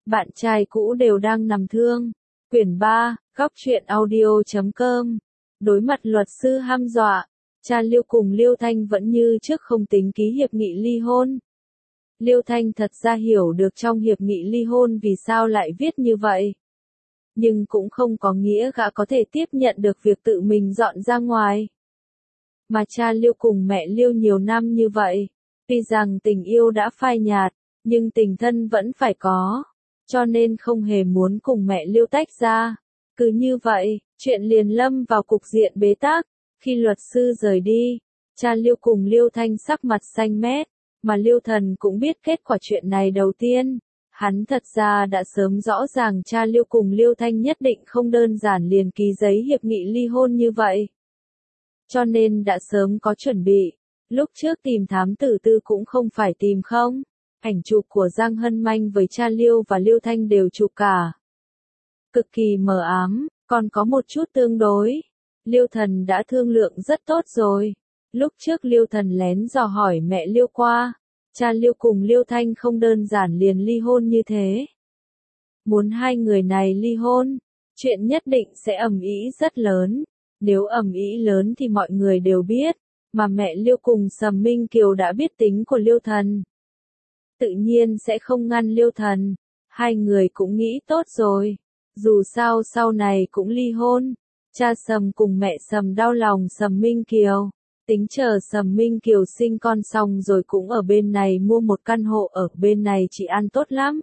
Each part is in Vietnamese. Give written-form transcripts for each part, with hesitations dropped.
bạn trai cũ đều đang nằm thương. Quyển 3, góc truyện audio.com. Đối mặt luật sư hăm dọa, cha Liêu cùng Liêu Thanh vẫn như trước không tính ký hiệp nghị ly hôn. Liêu Thanh thật ra hiểu được trong hiệp nghị ly hôn vì sao lại viết như vậy. Nhưng cũng không có nghĩa gã có thể tiếp nhận được việc tự mình dọn ra ngoài. Mà cha Liêu cùng mẹ Liêu nhiều năm như vậy, tuy rằng tình yêu đã phai nhạt, nhưng tình thân vẫn phải có, cho nên không hề muốn cùng mẹ Liêu tách ra. Cứ như vậy, chuyện liền lâm vào cục diện bế tắc. Khi luật sư rời đi, cha Liêu cùng Liêu Thanh sắc mặt xanh mét, mà Liêu Thần cũng biết kết quả chuyện này đầu tiên. Hắn thật ra đã sớm rõ ràng cha Liêu cùng Liêu Thanh nhất định không đơn giản liền ký giấy hiệp nghị ly hôn như vậy. Cho nên đã sớm có chuẩn bị. Lúc trước tìm thám tử tư cũng không phải tìm không. Ảnh chụp của Giang Hân Manh với cha Liêu và Liêu Thanh đều chụp cả. Cực kỳ mờ ám, còn có một chút tương đối. Liêu Thần đã thương lượng rất tốt rồi. Lúc trước Liêu Thần lén dò hỏi mẹ Liêu qua. Cha Liêu cùng Liêu Thanh không đơn giản liền ly hôn như thế. Muốn hai người này ly hôn, chuyện nhất định sẽ ầm ĩ rất lớn. Nếu ầm ĩ lớn thì mọi người đều biết, mà mẹ Liêu cùng Sầm Minh Kiều đã biết tính của Liêu Thần. Tự nhiên sẽ không ngăn Liêu Thần. Hai người cũng nghĩ tốt rồi. Dù sao sau này cũng ly hôn. Cha Sầm cùng mẹ Sầm đau lòng Sầm Minh Kiều. Tính chờ Sầm Minh Kiều sinh con xong rồi cũng ở bên này mua một căn hộ ở bên này chị ăn tốt lắm.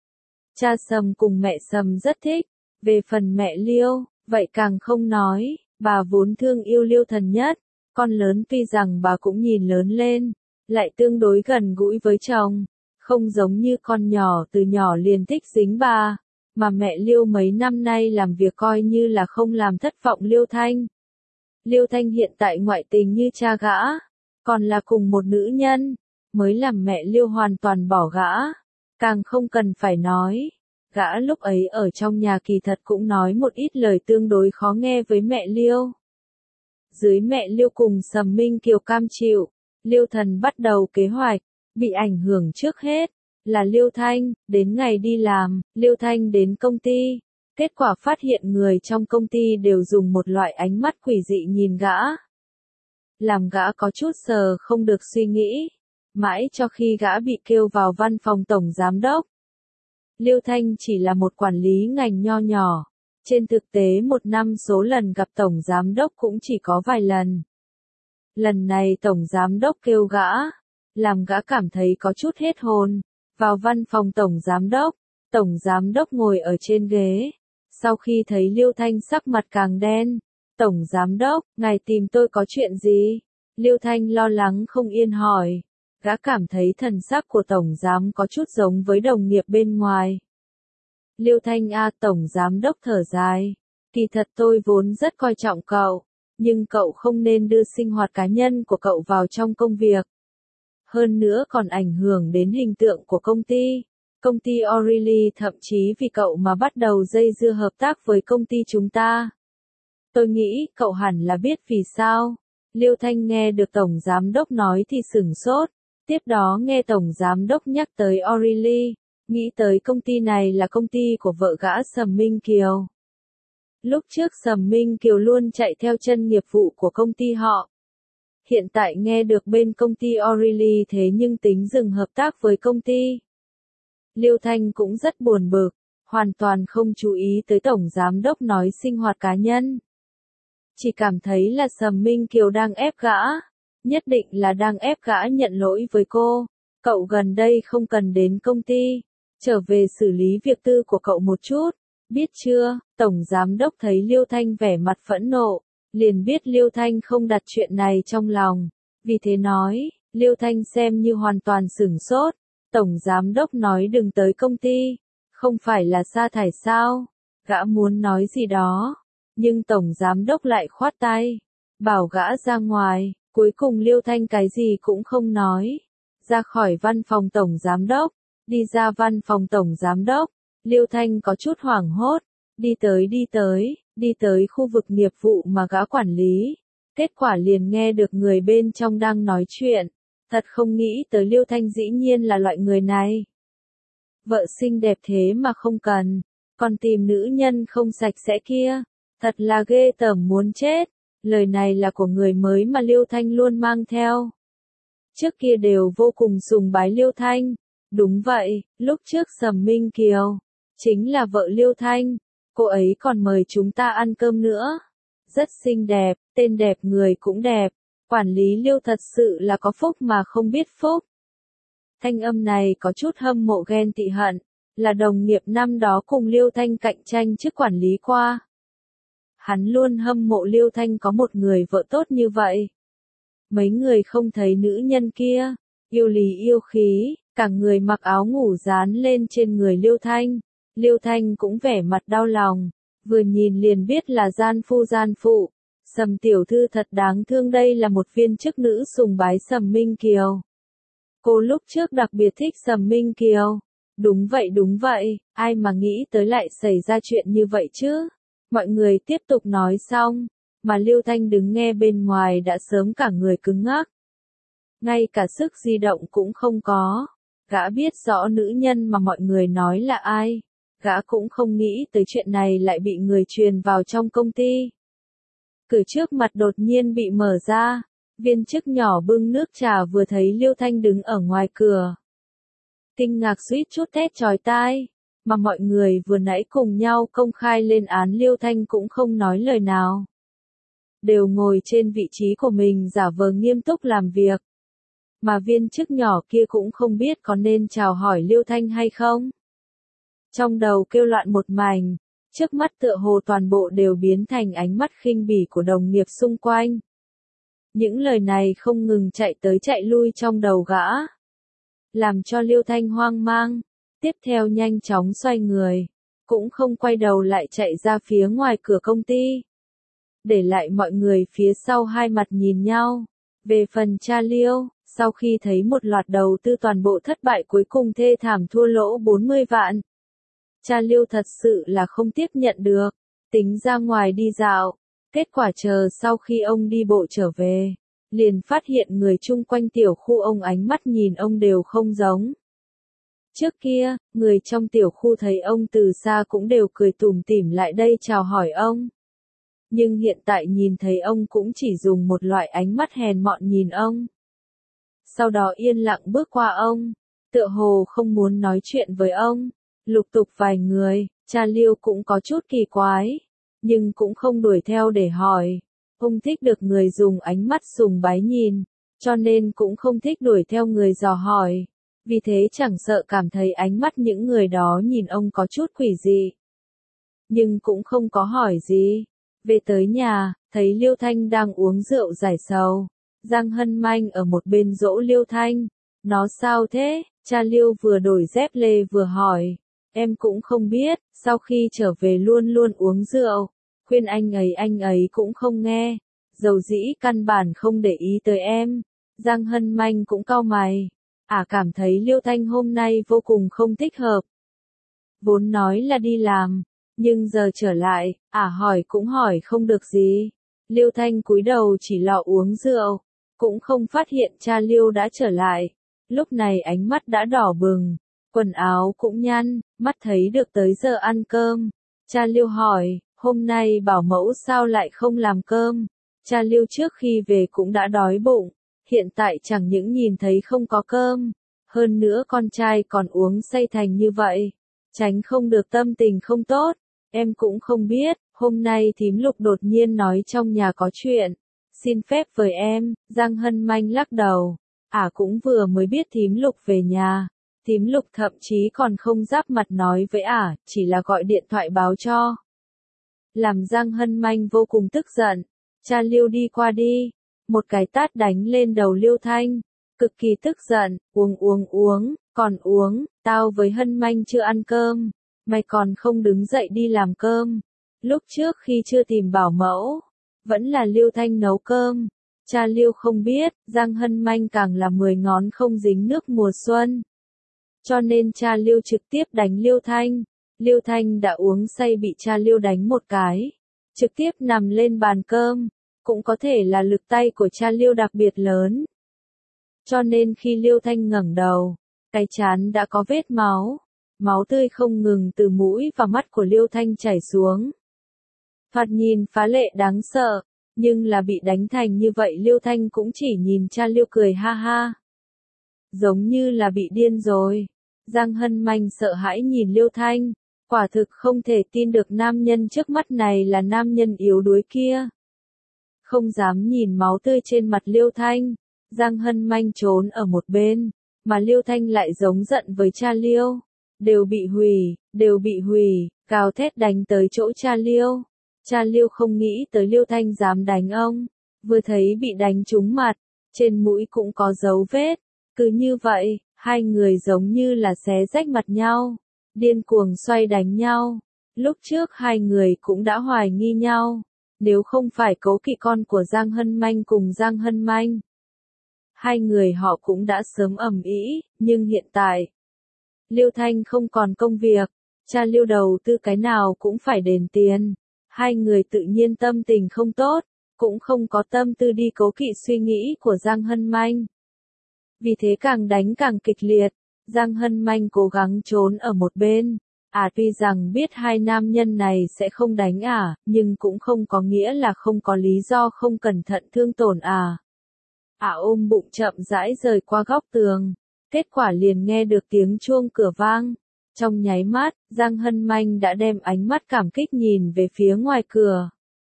Cha Sầm cùng mẹ Sầm rất thích. Về phần mẹ Liêu, vậy càng không nói, bà vốn thương yêu Liêu Thần nhất. Con lớn tuy rằng bà cũng nhìn lớn lên, lại tương đối gần gũi với chồng. Không giống như con nhỏ từ nhỏ liền thích dính bà, mà mẹ Liêu mấy năm nay làm việc coi như là không làm thất vọng Liêu Thanh. Liêu Thanh hiện tại ngoại tình như cha gã, còn là cùng một nữ nhân, mới làm mẹ Liêu hoàn toàn bỏ gã. Càng không cần phải nói, gã lúc ấy ở trong nhà kỳ thật cũng nói một ít lời tương đối khó nghe với mẹ Liêu. Dưới mẹ Liêu cùng Sầm Minh Kiều cam chịu, Liêu Thần bắt đầu kế hoạch. Bị ảnh hưởng trước hết là Liêu Thanh. Đến ngày đi làm, Liêu Thanh đến công ty. Kết quả phát hiện người trong công ty đều dùng một loại ánh mắt quỷ dị nhìn gã. Làm gã có chút sờ không được suy nghĩ. Mãi cho khi gã bị kêu vào văn phòng tổng giám đốc. Liêu Thanh chỉ là một quản lý ngành nho nhỏ. Trên thực tế một năm số lần gặp tổng giám đốc cũng chỉ có vài lần. Lần này tổng giám đốc kêu gã, làm gã cảm thấy có chút hết hồn. Vào văn phòng tổng giám đốc ngồi ở trên ghế. Sau khi thấy Liêu Thanh sắc mặt càng đen, tổng giám đốc, ngài tìm tôi có chuyện gì? Liêu Thanh lo lắng không yên hỏi. Gã cảm thấy thần sắc của tổng giám có chút giống với đồng nghiệp bên ngoài. Liêu Thanh tổng giám đốc thở dài. Kỳ thật tôi vốn rất coi trọng cậu, nhưng cậu không nên đưa sinh hoạt cá nhân của cậu vào trong công việc. Hơn nữa còn ảnh hưởng đến hình tượng của công ty. Công ty O'Reilly thậm chí vì cậu mà bắt đầu dây dưa hợp tác với công ty chúng ta. Tôi nghĩ cậu hẳn là biết vì sao. Liêu Thanh nghe được tổng giám đốc nói thì sửng sốt. Tiếp đó nghe tổng giám đốc nhắc tới O'Reilly, nghĩ tới công ty này là công ty của vợ gã Sầm Minh Kiều. Lúc trước Sầm Minh Kiều luôn chạy theo chân nghiệp vụ của công ty họ. Hiện tại nghe được bên công ty O'Reilly thế nhưng tính dừng hợp tác với công ty. Liêu Thanh cũng rất buồn bực, hoàn toàn không chú ý tới tổng giám đốc nói sinh hoạt cá nhân. Chỉ cảm thấy là Sầm Minh Kiều đang ép gã, nhất định là đang ép gã nhận lỗi với cô. Cậu gần đây không cần đến công ty, trở về xử lý việc tư của cậu một chút, biết chưa? Tổng giám đốc thấy Liêu Thanh vẻ mặt phẫn nộ. Liền biết Liêu Thanh không đặt chuyện này trong lòng, vì thế nói, Liêu Thanh xem như hoàn toàn sửng sốt. Tổng giám đốc nói đừng tới công ty, không phải là sa thải sao? Gã muốn nói gì đó, nhưng tổng giám đốc lại khoát tay, bảo gã ra ngoài. Cuối cùng Liêu Thanh cái gì cũng không nói, ra khỏi văn phòng tổng giám đốc, đi ra văn phòng tổng giám đốc. Liêu Thanh có chút hoảng hốt, đi tới khu vực nghiệp vụ mà gã quản lý. Kết quả liền nghe được người bên trong đang nói chuyện. Thật không nghĩ tới Liêu Thanh dĩ nhiên là loại người này. Vợ xinh đẹp thế mà không cần, còn tìm nữ nhân không sạch sẽ kia, thật là ghê tởm muốn chết. Lời này là của người mới mà Liêu Thanh luôn mang theo. Trước kia đều vô cùng sùng bái Liêu Thanh. Đúng vậy, lúc trước Sầm Minh Kiều, chính là vợ Liêu Thanh, cô ấy còn mời chúng ta ăn cơm nữa. Rất xinh đẹp, tên đẹp người cũng đẹp, quản lý Liêu thật sự là có phúc mà không biết phúc. Thanh âm này có chút hâm mộ ghen tị hận, là đồng nghiệp năm đó cùng Liêu Thanh cạnh tranh chức quản lý qua. Hắn luôn hâm mộ Liêu Thanh có một người vợ tốt như vậy. Mấy người không thấy nữ nhân kia, yêu lý yêu khí, cả người mặc áo ngủ dán lên trên người Liêu Thanh. Liêu Thanh cũng vẻ mặt đau lòng, vừa nhìn liền biết là gian phụ. Sầm tiểu thư thật đáng thương, đây là một viên chức nữ sùng bái Sầm Minh Kiều. Cô lúc trước đặc biệt thích Sầm Minh Kiều. Đúng vậy, ai mà nghĩ tới lại xảy ra chuyện như vậy chứ. Mọi người tiếp tục nói xong, mà Liêu Thanh đứng nghe bên ngoài đã sớm cả người cứng ngắc. Ngay cả sức di động cũng không có. Gã biết rõ nữ nhân mà mọi người nói là ai. Gã cũng không nghĩ tới chuyện này lại bị người truyền vào trong công ty. Cửa trước mặt đột nhiên bị mở ra. Viên chức nhỏ bưng nước trà vừa thấy Liêu Thanh đứng ở ngoài cửa. Kinh ngạc suýt chút thét chói tai. Mà mọi người vừa nãy cùng nhau công khai lên án Liêu Thanh cũng không nói lời nào. Đều ngồi trên vị trí của mình giả vờ nghiêm túc làm việc. Mà viên chức nhỏ kia cũng không biết có nên chào hỏi Liêu Thanh hay không. Trong đầu kêu loạn một mảnh, trước mắt tựa hồ toàn bộ đều biến thành ánh mắt khinh bỉ của đồng nghiệp xung quanh. Những lời này không ngừng chạy tới chạy lui trong đầu gã. Làm cho Liêu Thanh hoang mang, tiếp theo nhanh chóng xoay người, cũng không quay đầu lại chạy ra phía ngoài cửa công ty. Để lại mọi người phía sau hai mặt nhìn nhau. Về phần cha Liêu, sau khi thấy một loạt đầu tư toàn bộ thất bại cuối cùng thê thảm thua lỗ 40 vạn. Cha Liêu thật sự là không tiếp nhận được, tính ra ngoài đi dạo, kết quả chờ sau khi ông đi bộ trở về, liền phát hiện người chung quanh tiểu khu ông ánh mắt nhìn ông đều không giống. Trước kia, người trong tiểu khu thấy ông từ xa cũng đều cười tủm tỉm lại đây chào hỏi ông. Nhưng hiện tại nhìn thấy ông cũng chỉ dùng một loại ánh mắt hèn mọn nhìn ông. Sau đó yên lặng bước qua ông, tựa hồ không muốn nói chuyện với ông. Lục tục vài người, cha Liêu cũng có chút kỳ quái, nhưng cũng không đuổi theo để hỏi. Ông thích được người dùng ánh mắt sùng bái nhìn, cho nên cũng không thích đuổi theo người dò hỏi. Vì thế chẳng sợ cảm thấy ánh mắt những người đó nhìn ông có chút quỷ dị. Nhưng cũng không có hỏi gì. Về tới nhà, thấy Liêu Thanh đang uống rượu giải sầu. Giang Hân Manh ở một bên dỗ Liêu Thanh. Nó sao thế? Cha Liêu vừa đổi dép lê vừa hỏi. Em cũng không biết, sau khi trở về luôn luôn uống rượu. Khuyên anh ấy cũng không nghe. Dầu dĩ căn bản không để ý tới em. Giang Hân Manh cũng cau mày. Cảm thấy Liêu Thanh hôm nay vô cùng không thích hợp. Vốn nói là đi làm, nhưng giờ trở lại, hỏi cũng hỏi không được gì. Liêu Thanh cúi đầu chỉ lọ uống rượu, cũng không phát hiện cha Liêu đã trở lại. Lúc này ánh mắt đã đỏ bừng, quần áo cũng nhăn, mắt thấy được tới giờ ăn cơm. Cha Liêu hỏi, hôm nay bảo mẫu sao lại không làm cơm? Cha Liêu trước khi về cũng đã đói bụng, hiện tại chẳng những nhìn thấy không có cơm, hơn nữa con trai còn uống say thành như vậy, tránh không được tâm tình không tốt. Em cũng không biết, hôm nay thím Lục đột nhiên nói trong nhà có chuyện, xin phép với em. Giang Hân Manh lắc đầu, cũng vừa mới biết thím Lục về nhà, thím Lục thậm chí còn không giáp mặt nói với chỉ là gọi điện thoại báo cho. Làm Giang Hân Manh vô cùng tức giận, cha Liêu đi qua đi, một cái tát đánh lên đầu Liêu Thanh, cực kỳ tức giận, uống, còn uống, tao với Hân Manh chưa ăn cơm, mày còn không đứng dậy đi làm cơm. Lúc trước khi chưa tìm bảo mẫu, vẫn là Liêu Thanh nấu cơm. Cha Liêu không biết, Giang Hân Manh càng là 10 ngón không dính nước mùa xuân. Cho nên cha Liêu trực tiếp đánh Liêu Thanh. Liêu Thanh đã uống say bị cha Liêu đánh một cái, trực tiếp nằm lên bàn cơm. Cũng có thể là lực tay của cha Liêu đặc biệt lớn. Cho nên khi Liêu Thanh ngẩng đầu, cái trán đã có vết máu, máu tươi không ngừng từ mũi và mắt của Liêu Thanh chảy xuống. Thoạt nhìn phá lệ đáng sợ, nhưng là bị đánh thành như vậy Liêu Thanh cũng chỉ nhìn cha Liêu cười ha ha. Giống như là bị điên rồi. Giang Hân Manh sợ hãi nhìn Liêu Thanh, quả thực không thể tin được nam nhân trước mắt này là nam nhân yếu đuối kia. Không dám nhìn máu tươi trên mặt Liêu Thanh, Giang Hân Manh trốn ở một bên, mà Liêu Thanh lại giống giận với cha Liêu. Đều bị hủy, gào thét đánh tới chỗ cha Liêu. Cha Liêu không nghĩ tới Liêu Thanh dám đánh ông, vừa thấy bị đánh trúng mặt, trên mũi cũng có dấu vết. Cứ như vậy, hai người giống như là xé rách mặt nhau, điên cuồng xoay đánh nhau. Lúc trước hai người cũng đã hoài nghi nhau, nếu không phải cố kỵ con của Giang Hân Manh cùng Giang Hân Manh, hai người họ cũng đã sớm ầm ĩ, nhưng hiện tại, Liêu Thanh không còn công việc, cha Liêu đầu tư cái nào cũng phải đền tiền, hai người tự nhiên tâm tình không tốt, cũng không có tâm tư đi cố kỵ suy nghĩ của Giang Hân Manh. Vì thế càng đánh càng kịch liệt, Giang Hân Manh cố gắng trốn ở một bên. Tuy rằng biết hai nam nhân này sẽ không đánh nhưng cũng không có nghĩa là không có lý do không cẩn thận thương tổn ôm bụng chậm rãi rời qua góc tường. Kết quả liền nghe được tiếng chuông cửa vang. Trong nháy mắt, Giang Hân Manh đã đem ánh mắt cảm kích nhìn về phía ngoài cửa.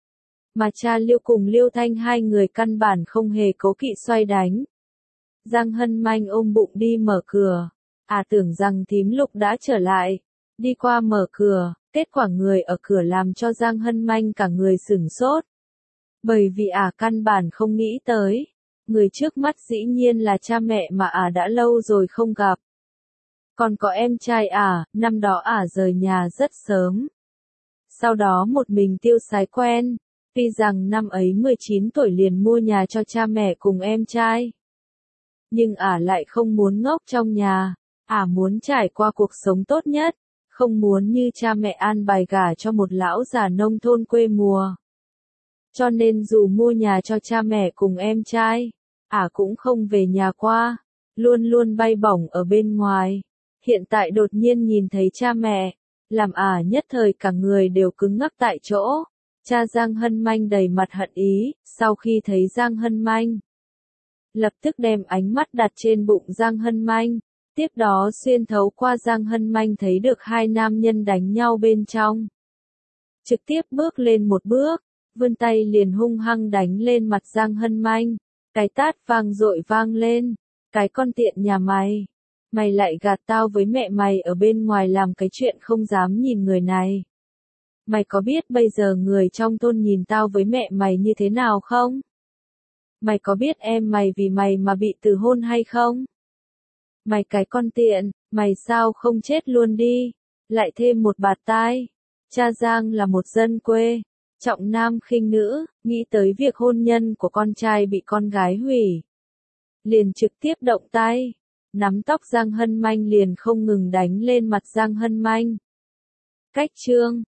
Mà cha Liêu cùng Liêu Thanh hai người căn bản không hề cố kỵ xoay đánh. Giang Hân Manh ôm bụng đi mở cửa. Tưởng rằng thím Lục đã trở lại. Đi qua mở cửa, kết quả người ở cửa làm cho Giang Hân Manh cả người sửng sốt. Bởi vì căn bản không nghĩ tới. Người trước mắt dĩ nhiên là cha mẹ mà đã lâu rồi không gặp. Còn có em trai năm đó rời nhà rất sớm. Sau đó một mình tiêu xài quen. Tuy rằng năm ấy 19 tuổi liền mua nhà cho cha mẹ cùng em trai. Nhưng lại không muốn ngốc trong nhà. Muốn trải qua cuộc sống tốt nhất. Không muốn như cha mẹ an bài gả cho một lão già nông thôn quê mùa. Cho nên dù mua nhà cho cha mẹ cùng em trai, cũng không về nhà qua, luôn luôn bay bổng ở bên ngoài. Hiện tại đột nhiên nhìn thấy cha mẹ, làm nhất thời cả người đều cứng ngắc tại chỗ. Cha Giang Hân Manh đầy mặt hận ý, sau khi thấy Giang Hân Manh, lập tức đem ánh mắt đặt trên bụng Giang Hân Manh. Tiếp đó xuyên thấu qua Giang Hân Manh thấy được hai nam nhân đánh nhau bên trong. Trực tiếp bước lên một bước, vươn tay liền hung hăng đánh lên mặt Giang Hân Manh. Cái tát vang dội vang lên. Cái con tiện nhà mày. Mày lại gạt tao với mẹ mày ở bên ngoài làm cái chuyện không dám nhìn người này. Mày có biết bây giờ người trong thôn nhìn tao với mẹ mày như thế nào không? Mày có biết em mày vì mày mà bị từ hôn hay không? Mày cái con tiện, mày sao không chết luôn đi? Lại thêm một bạt tai. Cha Giang là một dân quê, trọng nam khinh nữ, nghĩ tới việc hôn nhân của con trai bị con gái hủy. Liền trực tiếp động tay, nắm tóc Giang Hân Manh liền không ngừng đánh lên mặt Giang Hân Manh. Cách chương